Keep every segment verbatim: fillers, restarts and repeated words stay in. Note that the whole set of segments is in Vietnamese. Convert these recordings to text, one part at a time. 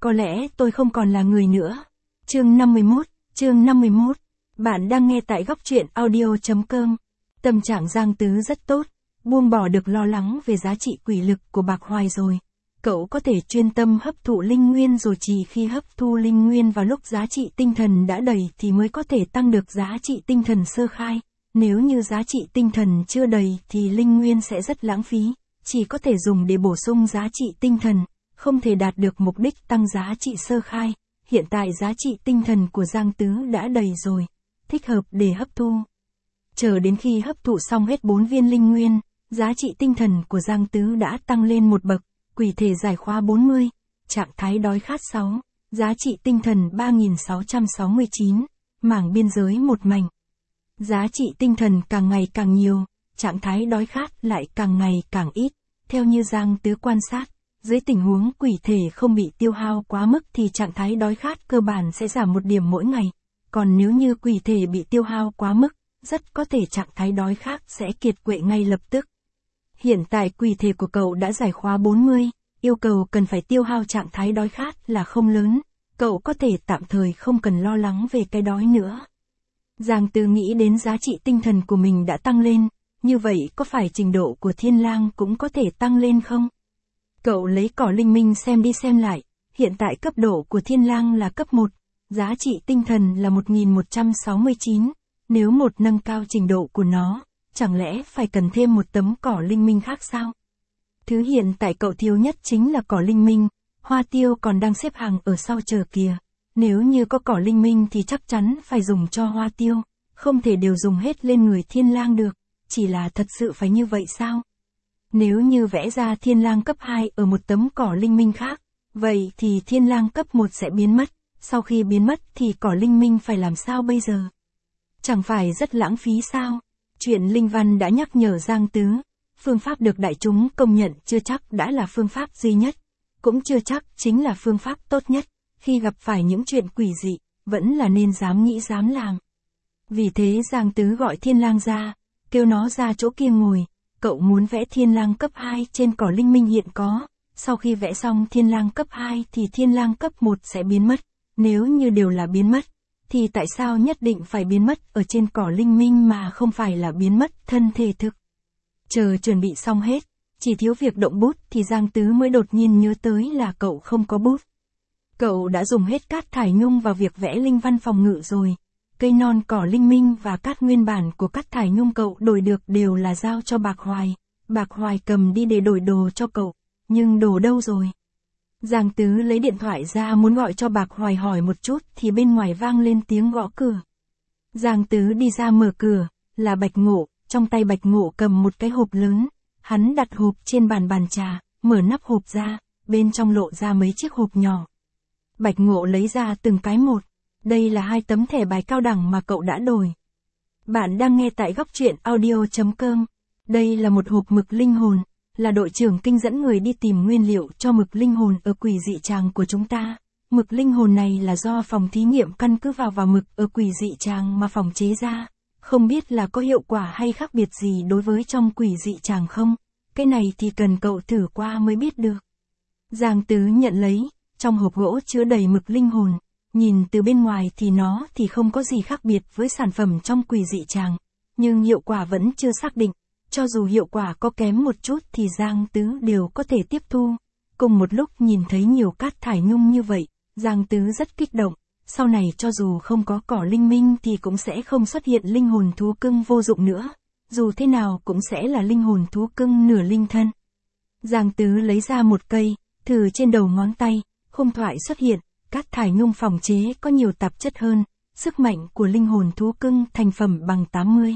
Có lẽ tôi không còn là người nữa. Chương năm mươi mốt, chương năm mươi mốt. Bạn đang nghe tại góc truyện audio chấm com. Tâm trạng Giang Tứ rất tốt, buông bỏ được lo lắng về giá trị quỷ lực của bạc hoài rồi. Cậu có thể chuyên tâm hấp thụ linh nguyên, rồi chỉ khi hấp thu linh nguyên vào lúc giá trị tinh thần đã đầy thì mới có thể tăng được giá trị tinh thần sơ khai. Nếu như giá trị tinh thần chưa đầy thì linh nguyên sẽ rất lãng phí, chỉ có thể dùng để bổ sung giá trị tinh thần, không thể đạt được mục đích tăng giá trị sơ khai. Hiện tại giá trị tinh thần của Giang Tứ đã đầy rồi, thích hợp để hấp thu. Chờ đến khi hấp thụ xong hết bốn viên linh nguyên, giá trị tinh thần của Giang Tứ đã tăng lên một bậc. Quỷ thể giải khóa bốn mươi, trạng thái đói khát sáu, giá trị tinh thần ba nghìn sáu trăm sáu mươi chín, mảng biên giới một mảnh. Giá trị tinh thần càng ngày càng nhiều, trạng thái đói khát lại càng ngày càng ít. Theo như Giang Tứ quan sát, dưới tình huống quỷ thể không bị tiêu hao quá mức thì trạng thái đói khát cơ bản sẽ giảm một điểm mỗi ngày. Còn nếu như quỷ thể bị tiêu hao quá mức, rất có thể trạng thái đói khát sẽ kiệt quệ ngay lập tức. Hiện tại quỷ thể của cậu đã giải khóa bốn mươi, yêu cầu cần phải tiêu hao trạng thái đói khát là không lớn, cậu có thể tạm thời không cần lo lắng về cái đói nữa. Giang Tứ nghĩ đến giá trị tinh thần của mình đã tăng lên, như vậy có phải trình độ của Thiên Lang cũng có thể tăng lên không? Cậu lấy cỏ linh minh xem đi xem lại, hiện tại cấp độ của Thiên Lang là cấp một, giá trị tinh thần là một nghìn một trăm sáu mươi chín, nếu một nâng cao trình độ của nó, chẳng lẽ phải cần thêm một tấm cỏ linh minh khác sao? Thứ hiện tại cậu thiếu nhất chính là cỏ linh minh, hoa tiêu còn đang xếp hàng ở sau chờ kìa. Nếu như có cỏ linh minh thì chắc chắn phải dùng cho hoa tiêu, không thể đều dùng hết lên người Thiên Lang được, chỉ là thật sự phải như vậy sao? Nếu như vẽ ra Thiên Lang cấp hai ở một tấm cỏ linh minh khác, vậy thì Thiên Lang cấp một sẽ biến mất, sau khi biến mất thì cỏ linh minh phải làm sao bây giờ? Chẳng phải rất lãng phí sao? Chuyện linh văn đã nhắc nhở Giang Tứ, phương pháp được đại chúng công nhận chưa chắc đã là phương pháp duy nhất, cũng chưa chắc chính là phương pháp tốt nhất. Khi gặp phải những chuyện quỷ dị, vẫn là nên dám nghĩ dám làm. Vì thế Giang Tứ gọi Thiên Lang ra, kêu nó ra chỗ kia ngồi. Cậu muốn vẽ Thiên Lang cấp hai trên cỏ linh minh hiện có. Sau khi vẽ xong Thiên Lang cấp hai thì Thiên Lang cấp một sẽ biến mất. Nếu như đều là biến mất, thì tại sao nhất định phải biến mất ở trên cỏ linh minh mà không phải là biến mất thân thể thực? Chờ chuẩn bị xong hết, chỉ thiếu việc động bút thì Giang Tứ mới đột nhiên nhớ tới là cậu không có bút. Cậu đã dùng hết cát thải nhung vào việc vẽ linh văn phòng ngự rồi. Cây non cỏ linh minh và cát nguyên bản của cát thải nhung cậu đổi được đều là giao cho Bạc Hoài. Bạc Hoài cầm đi để đổi đồ cho cậu. Nhưng đồ đâu rồi? Giang Tứ lấy điện thoại ra muốn gọi cho Bạc Hoài hỏi một chút thì bên ngoài vang lên tiếng gõ cửa. Giang Tứ đi ra mở cửa, là Bạch Ngộ, trong tay Bạch Ngộ cầm một cái hộp lớn. Hắn đặt hộp trên bàn bàn trà, mở nắp hộp ra, bên trong lộ ra mấy chiếc hộp nhỏ. Bạch Ngộ lấy ra từng cái một. Đây là hai tấm thẻ bài cao đẳng mà cậu đã đổi. Bạn đang nghe tại góc truyện audio chấm com. Đây là một hộp mực linh hồn, là đội trưởng Kinh dẫn người đi tìm nguyên liệu cho mực linh hồn ở quỷ dị tràng của chúng ta. Mực linh hồn này là do phòng thí nghiệm căn cứ vào vào mực ở quỷ dị tràng mà phòng chế ra. Không biết là có hiệu quả hay khác biệt gì đối với trong quỷ dị tràng không? Cái này thì cần cậu thử qua mới biết được. Giang Tứ nhận lấy. Trong hộp gỗ chứa đầy mực linh hồn, nhìn từ bên ngoài thì nó thì không có gì khác biệt với sản phẩm trong quỷ dị tràng, nhưng hiệu quả vẫn chưa xác định, cho dù hiệu quả có kém một chút thì Giang Tứ đều có thể tiếp thu. Cùng một lúc nhìn thấy nhiều cát thải nhung như vậy, Giang Tứ rất kích động, sau này cho dù không có cỏ linh minh thì cũng sẽ không xuất hiện linh hồn thú cưng vô dụng nữa, dù thế nào cũng sẽ là linh hồn thú cưng nửa linh thân. Giang Tứ lấy ra một cây, thử trên đầu ngón tay. Khung thoại xuất hiện, cát thải nhung phòng chế có nhiều tạp chất hơn, sức mạnh của linh hồn thú cưng thành phẩm bằng tám mươi.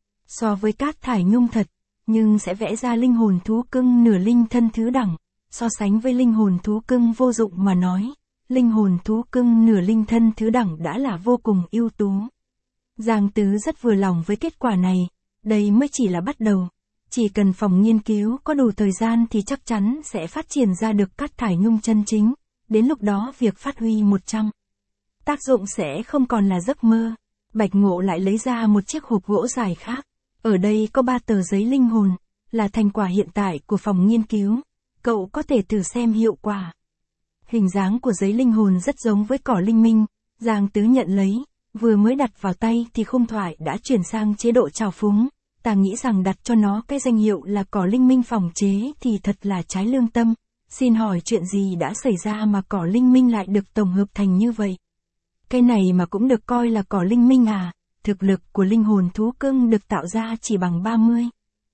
So với cát thải nhung thật, nhưng sẽ vẽ ra linh hồn thú cưng nửa linh thân thứ đẳng, so sánh với linh hồn thú cưng vô dụng mà nói, linh hồn thú cưng nửa linh thân thứ đẳng đã là vô cùng ưu tú. Giang Tứ rất vừa lòng với kết quả này, đây mới chỉ là bắt đầu. Chỉ cần phòng nghiên cứu có đủ thời gian thì chắc chắn sẽ phát triển ra được cát thải nhung chân chính. Đến lúc đó việc phát huy một trăm tác dụng sẽ không còn là giấc mơ. Bạch Ngộ lại lấy ra một chiếc hộp gỗ dài khác. Ở đây có ba tờ giấy linh hồn, là thành quả hiện tại của phòng nghiên cứu. Cậu có thể thử xem hiệu quả. Hình dáng của giấy linh hồn rất giống với cỏ linh minh, Giang Tứ nhận lấy, vừa mới đặt vào tay thì khung thoại đã chuyển sang chế độ trào phúng. Ta nghĩ rằng đặt cho nó cái danh hiệu là cỏ linh minh phòng chế thì thật là trái lương tâm. Xin hỏi chuyện gì đã xảy ra mà cỏ linh minh lại được tổng hợp thành như vậy? Cái này mà cũng được coi là cỏ linh minh à? Thực lực của linh hồn thú cưng được tạo ra chỉ bằng ba mươi.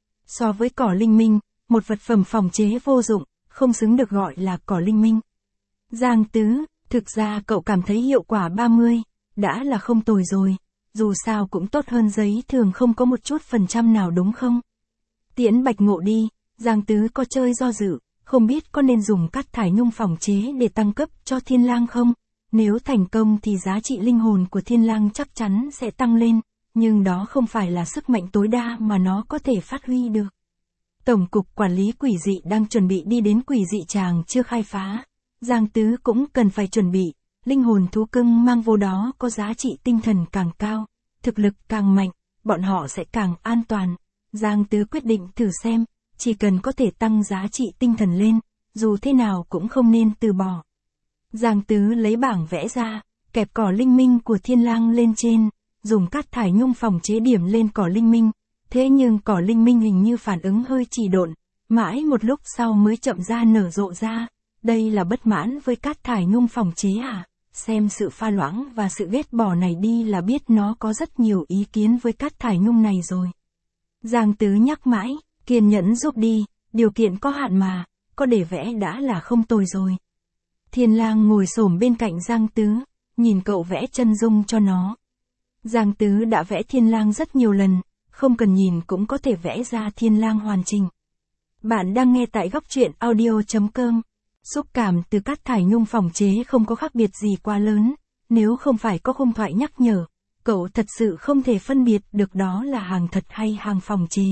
So với cỏ linh minh, một vật phẩm phòng chế vô dụng, không xứng được gọi là cỏ linh minh. Giang Tứ, thực ra cậu cảm thấy hiệu quả ba mươi, đã là không tồi rồi, dù sao cũng tốt hơn giấy thường không có một chút phần trăm nào đúng không? Tiễn Bạch Ngộ đi, Giang Tứ có chơi do dự, không biết có nên dùng cát thải nhung phòng chế để tăng cấp cho Thiên Lang không? Nếu thành công thì giá trị linh hồn của Thiên Lang chắc chắn sẽ tăng lên, nhưng đó không phải là sức mạnh tối đa mà nó có thể phát huy được. Tổng cục Quản lý Quỷ dị đang chuẩn bị đi đến quỷ dị tràng chưa khai phá. Giang Tứ cũng cần phải chuẩn bị, linh hồn thú cưng mang vô đó có giá trị tinh thần càng cao, thực lực càng mạnh, bọn họ sẽ càng an toàn. Giang Tứ quyết định thử xem, chỉ cần có thể tăng giá trị tinh thần lên, dù thế nào cũng không nên từ bỏ. Giang Tứ lấy bảng vẽ ra, kẹp cỏ linh minh của Thiên Lang lên trên, dùng cát thải nhung phòng chế điểm lên cỏ linh minh, thế nhưng cỏ linh minh hình như phản ứng hơi trì độn, mãi một lúc sau mới chậm ra nở rộ ra. Đây là bất mãn với cát thải nhung phòng chế à? Xem sự pha loãng và sự ghét bỏ này đi là biết nó có rất nhiều ý kiến với cát thải nhung này rồi. Giang Tứ nhắc mãi, kiên nhẫn giúp đi, điều kiện có hạn mà, có để vẽ đã là không tồi rồi. Thiên Lang ngồi xổm bên cạnh Giang Tứ, nhìn cậu vẽ chân dung cho nó. Giang Tứ đã vẽ Thiên Lang rất nhiều lần, không cần nhìn cũng có thể vẽ ra Thiên Lang hoàn chỉnh. Bạn đang nghe tại góc truyện audio chấm com. Xúc cảm từ cát thải nhung phòng chế không có khác biệt gì quá lớn, nếu không phải có khung thoại nhắc nhở, cậu thật sự không thể phân biệt được đó là hàng thật hay hàng phòng chế.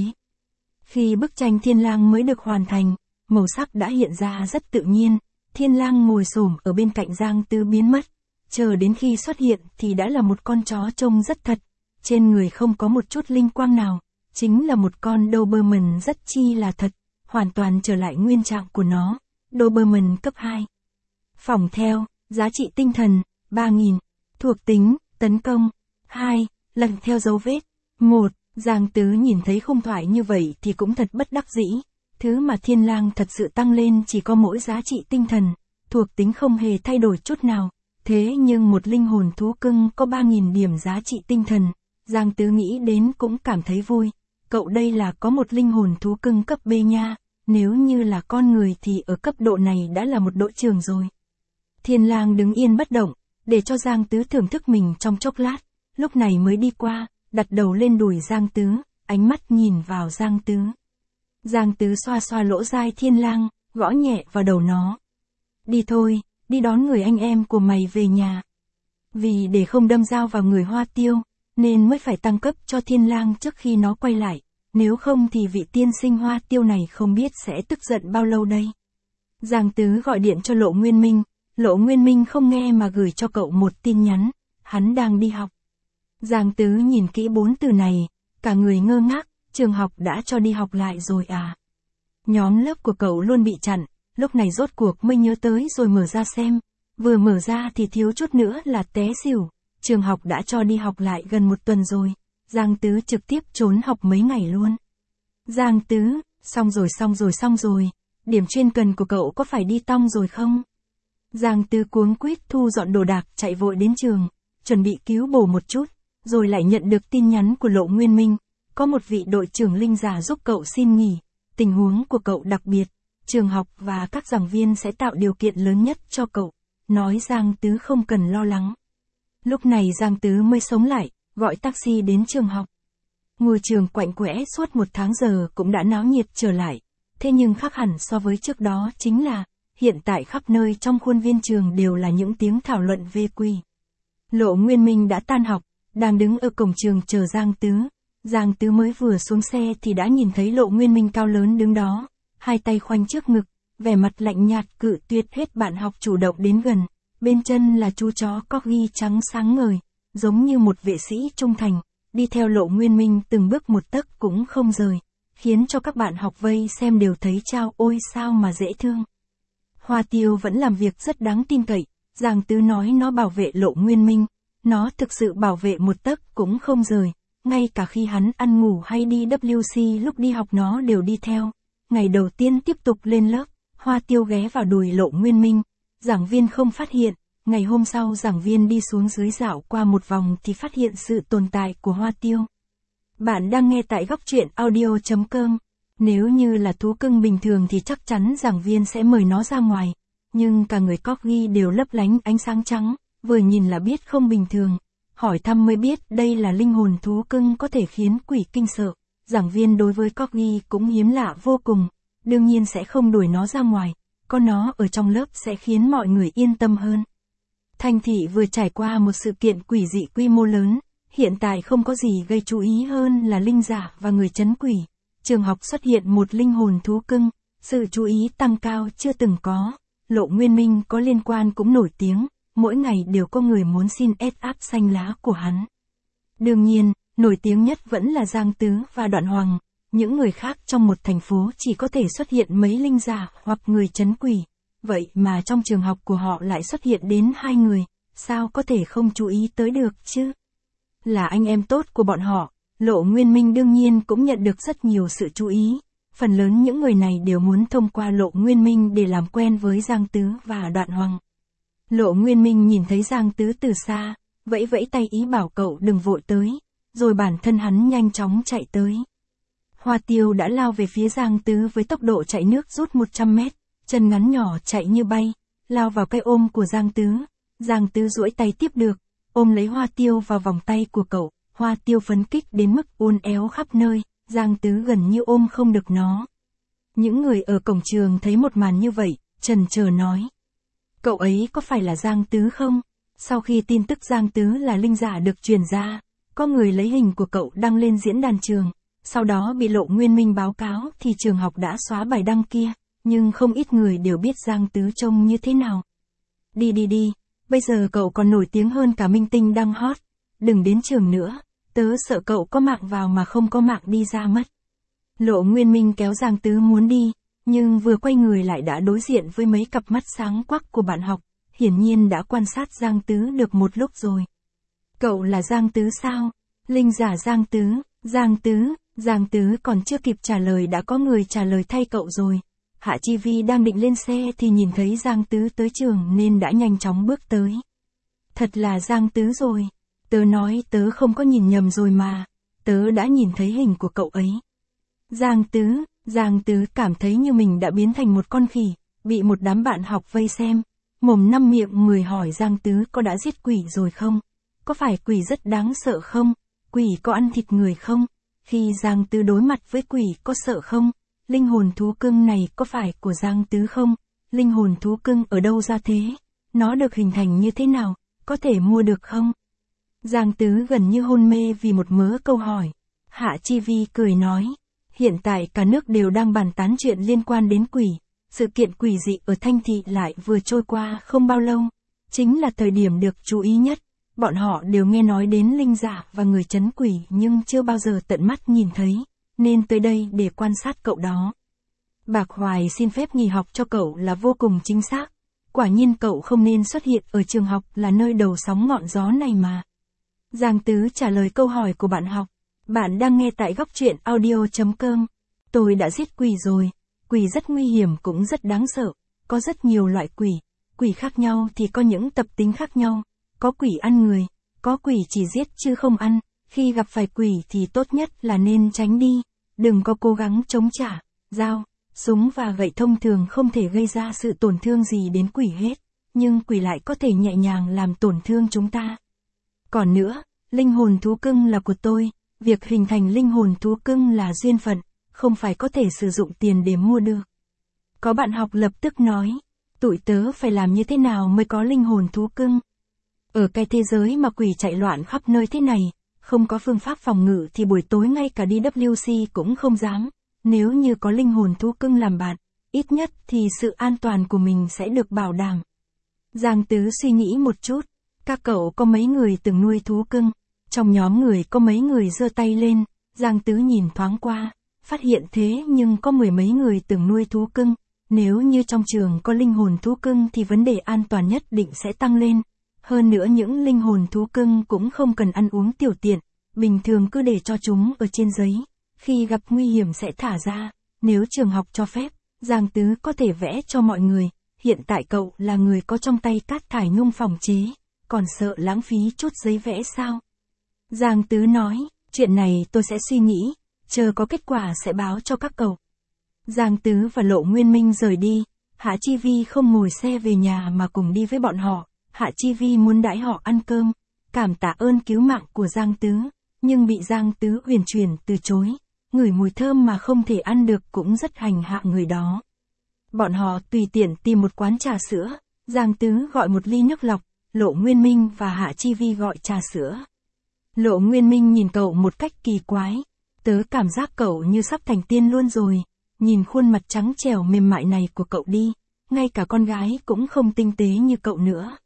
Khi bức tranh Thiên Lang mới được hoàn thành, màu sắc đã hiện ra rất tự nhiên, Thiên Lang ngồi xổm ở bên cạnh Giang Tứ biến mất, chờ đến khi xuất hiện thì đã là một con chó trông rất thật, trên người không có một chút linh quang nào, chính là một con Doberman rất chi là thật, hoàn toàn trở lại nguyên trạng của nó. Doberman cấp hai. Phòng theo, giá trị tinh thần, ba nghìn. Thuộc tính, tấn công, hai. Lần theo dấu vết, một. Giang Tứ nhìn thấy khung thoại như vậy thì cũng thật bất đắc dĩ. Thứ mà Thiên Lang thật sự tăng lên chỉ có mỗi giá trị tinh thần, thuộc tính không hề thay đổi chút nào. Thế nhưng một linh hồn thú cưng có ba nghìn điểm giá trị tinh thần, Giang Tứ nghĩ đến cũng cảm thấy vui. Cậu đây là có một linh hồn thú cưng cấp B nha. Nếu như là con người thì ở cấp độ này đã là một đội trưởng rồi. Thiên Lang đứng yên bất động, để cho Giang Tứ thưởng thức mình trong chốc lát, lúc này mới đi qua, đặt đầu lên đùi Giang Tứ, ánh mắt nhìn vào Giang Tứ. Giang Tứ xoa xoa lỗ tai Thiên Lang, gõ nhẹ vào đầu nó. Đi thôi, đi đón người anh em của mày về nhà. Vì để không đâm dao vào người Hoa Tiêu, nên mới phải tăng cấp cho Thiên Lang trước khi nó quay lại. Nếu không thì vị tiên sinh Hoa Tiêu này không biết sẽ tức giận bao lâu đây. Giang Tứ gọi điện cho Lộ Nguyên Minh, Lộ Nguyên Minh không nghe mà gửi cho cậu một tin nhắn, hắn đang đi học. Giang Tứ nhìn kỹ bốn từ này, cả người ngơ ngác, trường học đã cho đi học lại rồi à. Nhóm lớp của cậu luôn bị chặn, lúc này rốt cuộc mới nhớ tới rồi mở ra xem, vừa mở ra thì thiếu chút nữa là té xỉu, trường học đã cho đi học lại gần một tuần rồi. Giang Tứ trực tiếp trốn học mấy ngày luôn. Giang Tứ, xong rồi xong rồi xong rồi, điểm chuyên cần của cậu có phải đi tong rồi không? Giang Tứ cuống quýt thu dọn đồ đạc chạy vội đến trường, chuẩn bị cứu bổ một chút, rồi lại nhận được tin nhắn của Lộ Nguyên Minh, có một vị đội trưởng linh giả giúp cậu xin nghỉ, tình huống của cậu đặc biệt, trường học và các giảng viên sẽ tạo điều kiện lớn nhất cho cậu, nói Giang Tứ không cần lo lắng. Lúc này Giang Tứ mới sống lại, gọi taxi đến trường học. Ngôi trường quạnh quẽ suốt một tháng giờ cũng đã náo nhiệt trở lại, thế nhưng khác hẳn so với trước đó chính là, hiện tại khắp nơi trong khuôn viên trường đều là những tiếng thảo luận về quỷ. Lộ Nguyên Minh đã tan học, đang đứng ở cổng trường chờ Giang Tứ. Giang Tứ mới vừa xuống xe thì đã nhìn thấy Lộ Nguyên Minh cao lớn đứng đó, hai tay khoanh trước ngực, vẻ mặt lạnh nhạt cự tuyệt hết bạn học chủ động đến gần, bên chân là chú chó corgi trắng sáng ngời, giống như một vệ sĩ trung thành, đi theo Lộ Nguyên Minh từng bước một tấc cũng không rời, khiến cho các bạn học vây xem đều thấy chao ôi sao mà dễ thương. Hoa Tiêu vẫn làm việc rất đáng tin cậy, Giang Tứ nói nó bảo vệ Lộ Nguyên Minh, nó thực sự bảo vệ một tấc cũng không rời, ngay cả khi hắn ăn ngủ hay đi W C lúc đi học nó đều đi theo. Ngày đầu tiên tiếp tục lên lớp, Hoa Tiêu ghé vào đùi Lộ Nguyên Minh, giảng viên không phát hiện, ngày hôm sau giảng viên đi xuống dưới dạo qua một vòng thì phát hiện sự tồn tại của Hoa Tiêu. Bạn đang nghe tại góc truyện audio chấm com. Nếu như là thú cưng bình thường thì chắc chắn giảng viên sẽ mời nó ra ngoài, nhưng cả người Corgi đều lấp lánh ánh sáng trắng, vừa nhìn là biết không bình thường. Hỏi thăm mới biết đây là linh hồn thú cưng có thể khiến quỷ kinh sợ. Giảng viên đối với Corgi cũng hiếm lạ vô cùng, đương nhiên sẽ không đuổi nó ra ngoài, có nó ở trong lớp sẽ khiến mọi người yên tâm hơn. Thành thị vừa trải qua một sự kiện quỷ dị quy mô lớn, hiện tại không có gì gây chú ý hơn là linh giả và người trấn quỷ. Trường học xuất hiện một linh hồn thú cưng, sự chú ý tăng cao chưa từng có. Lộ Nguyên Minh có liên quan cũng nổi tiếng, mỗi ngày đều có người muốn xin ét áp xanh lá của hắn. Đương nhiên, nổi tiếng nhất vẫn là Giang Tứ và Đoạn Hoàng, những người khác trong một thành phố chỉ có thể xuất hiện mấy linh giả hoặc người trấn quỷ, vậy mà trong trường học của họ lại xuất hiện đến hai người, sao có thể không chú ý tới được chứ? Là anh em tốt của bọn họ, Lộ Nguyên Minh đương nhiên cũng nhận được rất nhiều sự chú ý, phần lớn những người này đều muốn thông qua Lộ Nguyên Minh để làm quen với Giang Tứ và Đoạn Hoàng. Lộ Nguyên Minh nhìn thấy Giang Tứ từ xa, vẫy vẫy tay ý bảo cậu đừng vội tới, rồi bản thân hắn nhanh chóng chạy tới. Hoa Tiêu đã lao về phía Giang Tứ với tốc độ chạy nước rút một trăm mét, chân ngắn nhỏ chạy như bay, lao vào cái ôm của Giang Tứ. Giang Tứ duỗi tay tiếp được, ôm lấy Hoa Tiêu vào vòng tay của cậu, Hoa Tiêu phấn kích đến mức uốn éo khắp nơi, Giang Tứ gần như ôm không được nó. Những người ở cổng trường thấy một màn như vậy, chần chờ nói. Cậu ấy có phải là Giang Tứ không? Sau khi tin tức Giang Tứ là linh giả được truyền ra, có người lấy hình của cậu đăng lên diễn đàn trường, sau đó bị Lộ Nguyên Minh báo cáo thì trường học đã xóa bài đăng kia, nhưng không ít người đều biết Giang Tứ trông như thế nào. Đi đi đi, bây giờ cậu còn nổi tiếng hơn cả minh tinh đang hot, đừng đến trường nữa, tớ sợ cậu có mạng vào mà không có mạng đi ra mất. Lộ Nguyên Minh kéo Giang Tứ muốn đi, nhưng vừa quay người lại đã đối diện với mấy cặp mắt sáng quắc của bạn học, hiển nhiên đã quan sát Giang Tứ được một lúc rồi. Cậu là Giang Tứ sao? Linh giả Giang Tứ, Giang Tứ, Giang Tứ còn chưa kịp trả lời đã có người trả lời thay cậu rồi. Hạ Chi Vi đang định lên xe thì nhìn thấy Giang Tứ tới trường nên đã nhanh chóng bước tới. Thật là Giang Tứ rồi. Tớ nói tớ không có nhìn nhầm rồi mà. Tớ đã nhìn thấy hình của cậu ấy. Giang Tứ, Giang Tứ cảm thấy như mình đã biến thành một con khỉ, bị một đám bạn học vây xem. Mồm năm miệng mười hỏi Giang Tứ có đã giết quỷ rồi không? Có phải quỷ rất đáng sợ không? Quỷ có ăn thịt người không? Khi Giang Tứ đối mặt với quỷ có sợ không? Linh hồn thú cưng này có phải của Giang Tứ không? Linh hồn thú cưng ở đâu ra thế? Nó được hình thành như thế nào? Có thể mua được không? Giang Tứ gần như hôn mê vì một mớ câu hỏi. Hạ Chi Vi cười nói. Hiện tại cả nước đều đang bàn tán chuyện liên quan đến quỷ. Sự kiện quỷ dị ở Thanh Thị lại vừa trôi qua không bao lâu. Chính là thời điểm được chú ý nhất. Bọn họ đều nghe nói đến linh giả và người trấn quỷ nhưng chưa bao giờ tận mắt nhìn thấy, nên tới đây để quan sát cậu đó. Bạc Hoài xin phép nghỉ học cho cậu là vô cùng chính xác. Quả nhiên cậu không nên xuất hiện ở trường học là nơi đầu sóng ngọn gió này mà. Giang Tứ trả lời câu hỏi của bạn học. Bạn đang nghe tại góc truyện audio chấm com. Tôi đã giết quỷ rồi. Quỷ rất nguy hiểm cũng rất đáng sợ. Có rất nhiều loại quỷ. Quỷ khác nhau thì có những tập tính khác nhau. Có quỷ ăn người, có quỷ chỉ giết chứ không ăn. Khi gặp phải quỷ thì tốt nhất là nên tránh đi. Đừng có cố gắng chống trả. Dao, súng và gậy thông thường không thể gây ra sự tổn thương gì đến quỷ hết. Nhưng quỷ lại có thể nhẹ nhàng làm tổn thương chúng ta. Còn nữa, linh hồn thú cưng là của tôi. Việc hình thành linh hồn thú cưng là duyên phận, không phải có thể sử dụng tiền để mua được. Có bạn học lập tức nói, tụi tớ phải làm như thế nào mới có linh hồn thú cưng? Ở cái thế giới mà quỷ chạy loạn khắp nơi thế này, không có phương pháp phòng ngự thì buổi tối ngay cả đi W C cũng không dám. Nếu như có linh hồn thú cưng làm bạn, ít nhất thì sự an toàn của mình sẽ được bảo đảm. Giang Tứ suy nghĩ một chút, các cậu có mấy người từng nuôi thú cưng? Trong nhóm người có mấy người giơ tay lên, Giang Tứ nhìn thoáng qua, phát hiện thế nhưng có mười mấy người từng nuôi thú cưng, Nếu như trong trường có linh hồn thú cưng thì vấn đề an toàn nhất định sẽ tăng lên. Hơn nữa những linh hồn thú cưng cũng không cần ăn uống tiểu tiện, bình thường cứ để cho chúng ở trên giấy, khi gặp nguy hiểm sẽ thả ra. Nếu trường học cho phép, Giang Tứ có thể vẽ cho mọi người, hiện tại cậu là người có trong tay cát thải nhung phòng chế, còn sợ lãng phí chút giấy vẽ sao? Giang Tứ nói, chuyện này tôi sẽ suy nghĩ, chờ có kết quả sẽ báo cho các cậu. Giang Tứ và Lộ Nguyên Minh rời đi, Hạ Chi Vi không ngồi xe về nhà mà cùng đi với bọn họ. Hạ Chi Vi muốn đãi họ ăn cơm, cảm tạ ơn cứu mạng của Giang Tứ, nhưng bị Giang Tứ uyển chuyển từ chối, ngửi mùi thơm mà không thể ăn được cũng rất hành hạ người đó. Bọn họ tùy tiện tìm một quán trà sữa, Giang Tứ gọi một ly nước lọc, Lộ Nguyên Minh và Hạ Chi Vi gọi trà sữa. Lộ Nguyên Minh nhìn cậu một cách kỳ quái, tớ cảm giác cậu như sắp thành tiên luôn rồi, nhìn khuôn mặt trắng trẻo mềm mại này của cậu đi, ngay cả con gái cũng không tinh tế như cậu nữa.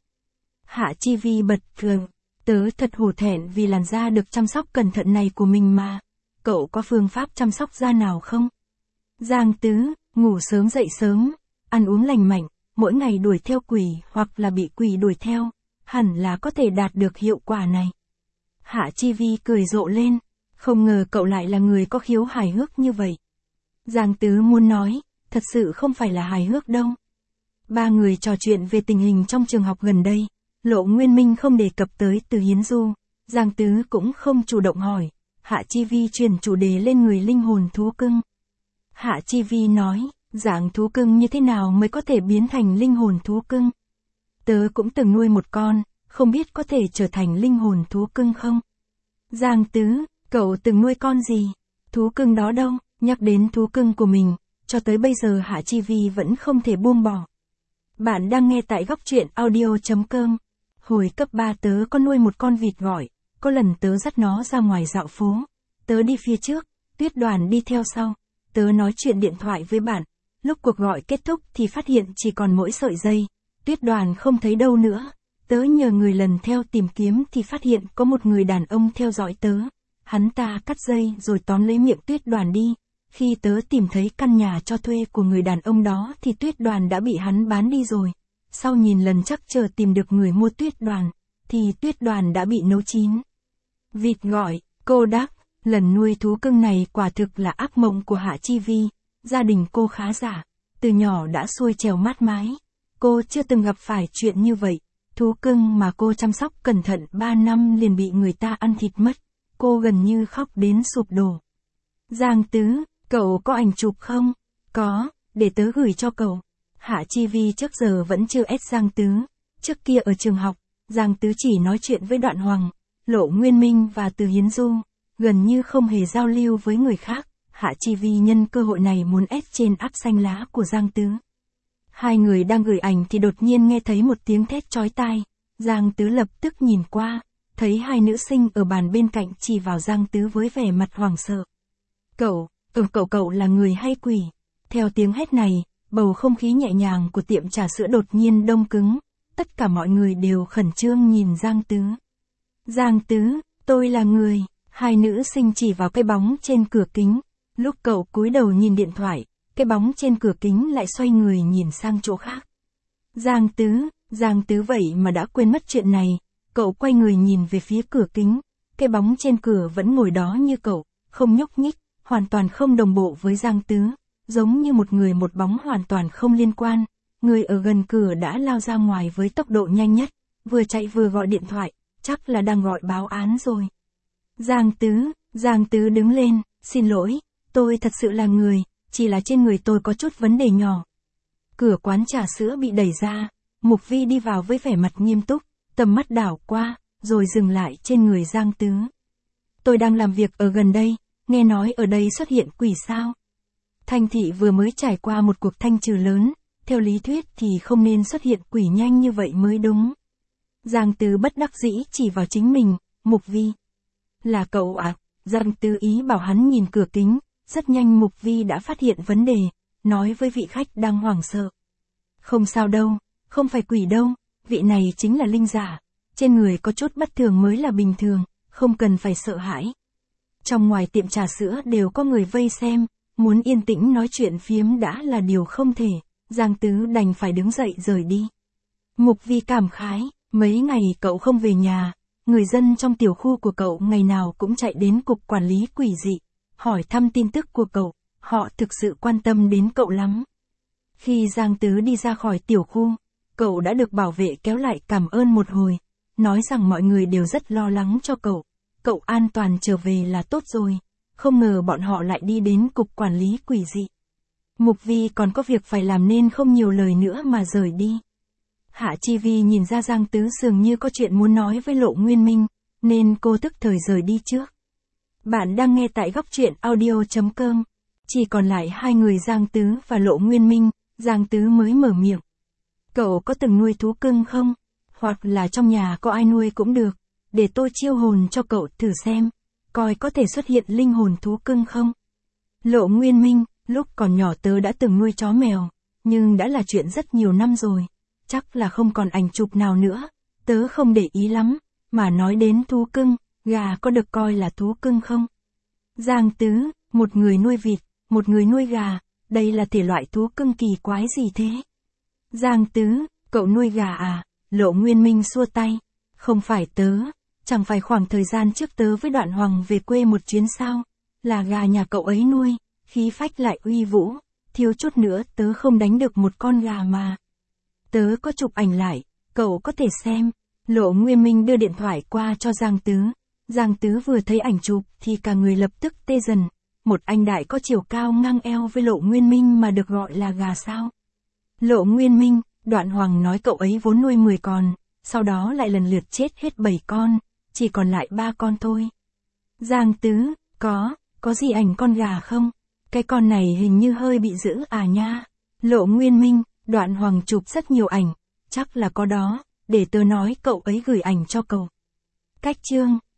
Hạ Chi Vi bật cười, tớ thật hổ thẹn vì làn da được chăm sóc cẩn thận này của mình mà, cậu có phương pháp chăm sóc da nào không? Giang Tứ, ngủ sớm dậy sớm, ăn uống lành mạnh, mỗi ngày đuổi theo quỷ hoặc là bị quỷ đuổi theo, hẳn là có thể đạt được hiệu quả này. Hạ Chi Vi cười rộ lên, không ngờ cậu lại là người có khiếu hài hước như vậy. Giang Tứ muốn nói, thật sự không phải là hài hước đâu. Ba người trò chuyện về tình hình trong trường học gần đây, Lộ Nguyên Minh không đề cập tới Từ Hiến Du, Giang Tứ cũng không chủ động hỏi, Hạ Chi Vi chuyển chủ đề lên người linh hồn thú cưng. Hạ Chi Vi nói, dạng thú cưng như thế nào mới có thể biến thành linh hồn thú cưng? Tớ cũng từng nuôi một con, không biết có thể trở thành linh hồn thú cưng không? Giang Tứ, cậu từng nuôi con gì? Thú cưng đó đâu? Nhắc đến thú cưng của mình, cho tới bây giờ Hạ Chi Vi vẫn không thể buông bỏ. Bạn đang nghe tại góc truyện audio chấm com. Hồi cấp ba tớ có nuôi một con vịt gọi, có lần tớ dắt nó ra ngoài dạo phố. Tớ đi phía trước, Tuyết Đoàn đi theo sau. Tớ nói chuyện điện thoại với bạn. Lúc cuộc gọi kết thúc thì phát hiện chỉ còn mỗi sợi dây. Tuyết Đoàn không thấy đâu nữa. Tớ nhờ người lần theo tìm kiếm thì phát hiện có một người đàn ông theo dõi tớ. Hắn ta cắt dây rồi tóm lấy miệng Tuyết Đoàn đi. Khi tớ tìm thấy căn nhà cho thuê của người đàn ông đó thì Tuyết Đoàn đã bị hắn bán đi rồi. Sau nhìn lần chắc chờ tìm được người mua Tuyết Đoàn, thì Tuyết Đoàn đã bị nấu chín. Vịt gọi, cô đắc, lần nuôi thú cưng này quả thực là ác mộng của Hạ Chi Vi. Gia đình cô khá giả, từ nhỏ đã xuôi trèo mát mái. Cô chưa từng gặp phải chuyện như vậy. Thú cưng mà cô chăm sóc cẩn thận ba năm liền bị người ta ăn thịt mất. Cô gần như khóc đến sụp đổ. Giang Tứ, cậu có ảnh chụp không? Có, để tớ gửi cho cậu. Hạ Chi Vi trước giờ vẫn chưa ép Giang Tứ. Trước kia ở trường học, Giang Tứ chỉ nói chuyện với Đoạn Hoàng, Lộ Nguyên Minh và Từ Hiến Du, gần như không hề giao lưu với người khác. Hạ Chi Vi nhân cơ hội này muốn ép trên áp xanh lá của Giang Tứ. Hai người đang gửi ảnh thì đột nhiên nghe thấy một tiếng thét chói tai. Giang Tứ lập tức nhìn qua, thấy hai nữ sinh ở bàn bên cạnh chỉ vào Giang Tứ với vẻ mặt hoảng sợ. Cậu, ừ cậu cậu là người hay quỷ? Theo tiếng hét này, bầu không khí nhẹ nhàng của tiệm trà sữa đột nhiên đông cứng, tất cả mọi người đều khẩn trương nhìn Giang Tứ. Giang Tứ, tôi là người, hai nữ sinh chỉ vào cái bóng trên cửa kính, lúc cậu cúi đầu nhìn điện thoại, cái bóng trên cửa kính lại xoay người nhìn sang chỗ khác. Giang Tứ, Giang Tứ vậy mà đã quên mất chuyện này, cậu quay người nhìn về phía cửa kính, cái bóng trên cửa vẫn ngồi đó như cậu, không nhúc nhích, hoàn toàn không đồng bộ với Giang Tứ. Giống như một người một bóng hoàn toàn không liên quan, người ở gần cửa đã lao ra ngoài với tốc độ nhanh nhất, vừa chạy vừa gọi điện thoại, chắc là đang gọi báo án rồi. Giang Tứ, Giang Tứ đứng lên, xin lỗi, tôi thật sự là người, chỉ là trên người tôi có chút vấn đề nhỏ. Cửa quán trà sữa bị đẩy ra, Mục Vi đi vào với vẻ mặt nghiêm túc, tầm mắt đảo qua, rồi dừng lại trên người Giang Tứ. Tôi đang làm việc ở gần đây, nghe nói ở đây xuất hiện quỷ sao? Thanh thị vừa mới trải qua một cuộc thanh trừ lớn, theo lý thuyết thì không nên xuất hiện quỷ nhanh như vậy mới đúng. Giang Tứ bất đắc dĩ chỉ vào chính mình, Mục Vi. Là cậu à? Giang Tứ ý bảo hắn nhìn cửa kính, rất nhanh Mục Vi đã phát hiện vấn đề, nói với vị khách đang hoảng sợ. Không sao đâu, không phải quỷ đâu, vị này chính là linh giả, trên người có chút bất thường mới là bình thường, không cần phải sợ hãi. Trong ngoài tiệm trà sữa đều có người vây xem. Muốn yên tĩnh nói chuyện phiếm đã là điều không thể, Giang Tứ đành phải đứng dậy rời đi. Mục Vi cảm khái, mấy ngày cậu không về nhà, người dân trong tiểu khu của cậu ngày nào cũng chạy đến cục quản lý quỷ dị, hỏi thăm tin tức của cậu, họ thực sự quan tâm đến cậu lắm. Khi Giang Tứ đi ra khỏi tiểu khu, cậu đã được bảo vệ kéo lại cảm ơn một hồi, nói rằng mọi người đều rất lo lắng cho cậu, cậu an toàn trở về là tốt rồi, không ngờ bọn họ lại đi đến cục quản lý quỷ dị. Mục Vi còn có việc phải làm nên không nhiều lời nữa mà rời đi. Hạ Chi Vi nhìn ra Giang Tứ dường như có chuyện muốn nói với Lộ Nguyên Minh, nên cô tức thời rời đi trước. Bạn đang nghe tại góc truyện audio chấm com. Chỉ còn lại hai người Giang Tứ và Lộ Nguyên Minh, Giang Tứ mới mở miệng. Cậu có từng nuôi thú cưng không? Hoặc là trong nhà có ai nuôi cũng được, để tôi chiêu hồn cho cậu thử xem, coi có thể xuất hiện linh hồn thú cưng không? Lộ Nguyên Minh, lúc còn nhỏ tớ đã từng nuôi chó mèo, nhưng đã là chuyện rất nhiều năm rồi, chắc là không còn ảnh chụp nào nữa, tớ không để ý lắm, mà nói đến thú cưng, gà có được coi là thú cưng không? Giang Tứ, một người nuôi vịt, một người nuôi gà, đây là thể loại thú cưng kỳ quái gì thế? Giang Tứ, cậu nuôi gà à? Lộ Nguyên Minh xua tay, không phải tớ, chẳng phải khoảng thời gian trước tớ với Đoạn Hoàng về quê một chuyến sao, là gà nhà cậu ấy nuôi, khí phách lại uy vũ, thiếu chút nữa tớ không đánh được một con gà mà. Tớ có chụp ảnh lại, cậu có thể xem. Lộ Nguyên Minh đưa điện thoại qua cho Giang Tứ. Giang Tứ vừa thấy ảnh chụp thì cả người lập tức tê dần. Một anh đại có chiều cao ngang eo với Lộ Nguyên Minh mà được gọi là gà sao? Lộ Nguyên Minh, Đoạn Hoàng nói cậu ấy vốn nuôi mười con, sau đó lại lần lượt chết hết bảy con, chỉ còn lại ba con thôi. Giang Tứ, có, có gì ảnh con gà không? Cái con này hình như hơi bị dữ à nha. Lộ Nguyên Minh, Đoạn Hoàng chụp rất nhiều ảnh, chắc là có đó, để tớ nói cậu ấy gửi ảnh cho cậu. Cách chương